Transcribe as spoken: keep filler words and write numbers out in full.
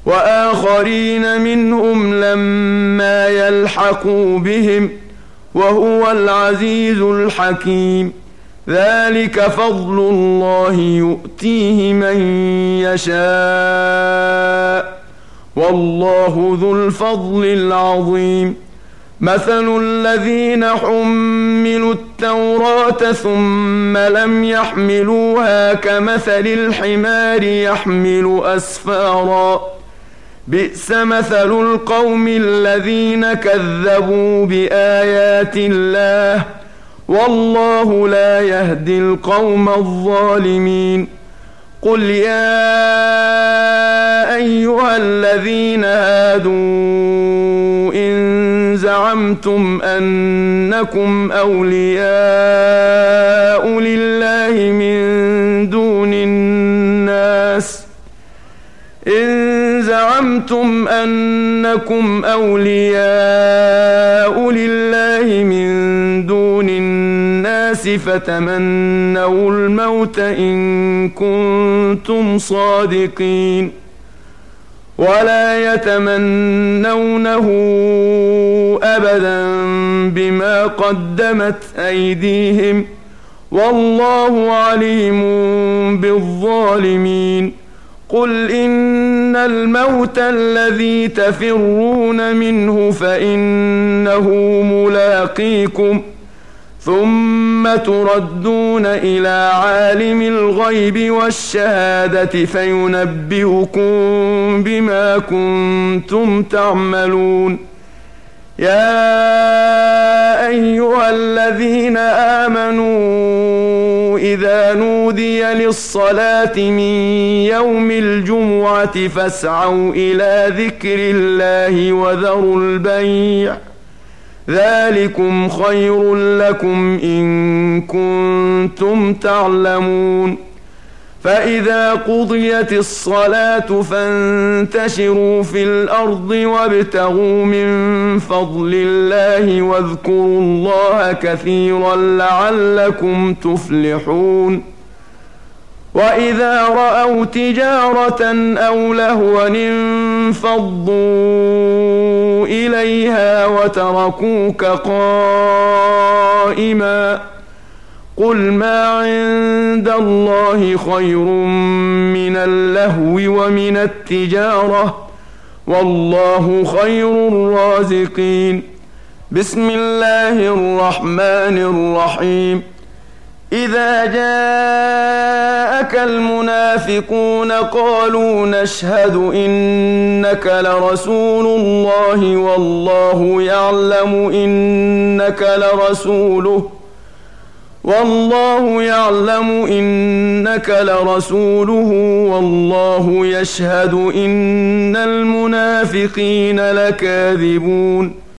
وآخرين منهم لما يلحقوا بهم وهو العزيز الحكيم. ذلك فضل الله يؤتيه من يشاء والله ذو الفضل العظيم. مثل الذين حملوا التوراة ثم لم يحملوها كمثل الحمار يحمل أسفارا بئس مثل القوم الذين كذبوا بآيات الله والله لا يهدي القوم الظالمين. قل يا أيها الذين هادوا إن زعمتم أنكم أولياء لله من دون الناس إن زعمتم أنكم أولياء لله من دون الناس فتمنوا الموت إن كنتم صادقين ولا يتمنونه أبدا بما قدمت أيديهم والله عليم بالظالمين. قل إن الموت الذي تفرون منه فإنه ملاقيكم ثم تردون إلى عالم الغيب والشهادة فينبئكم بما كنتم تعملون. يا أيها الذين آمنوا إذا نودي للصلاة من يوم الجمعة فاسعوا إلى ذكر الله وذروا البيع ذلكم خير لكم إن كنتم تعلمون. فإذا قضيت الصلاة فانتشروا في الأرض وابتغوا من فضل الله واذكروا الله كثيرا لعلكم تفلحون. وإذا رأوا تجارة أو لهوا انفضوا إليها وتركوك قائما قل ما عند الله خير من اللهو ومن التجارة والله خير الرازقين. بسم الله الرحمن الرحيم. إذا جاءك المنافقون قالوا نشهد إنك لرسول الله والله يعلم إنك لرسوله والله يعلم إنك لرسوله والله يشهد إن المنافقين لكاذبون.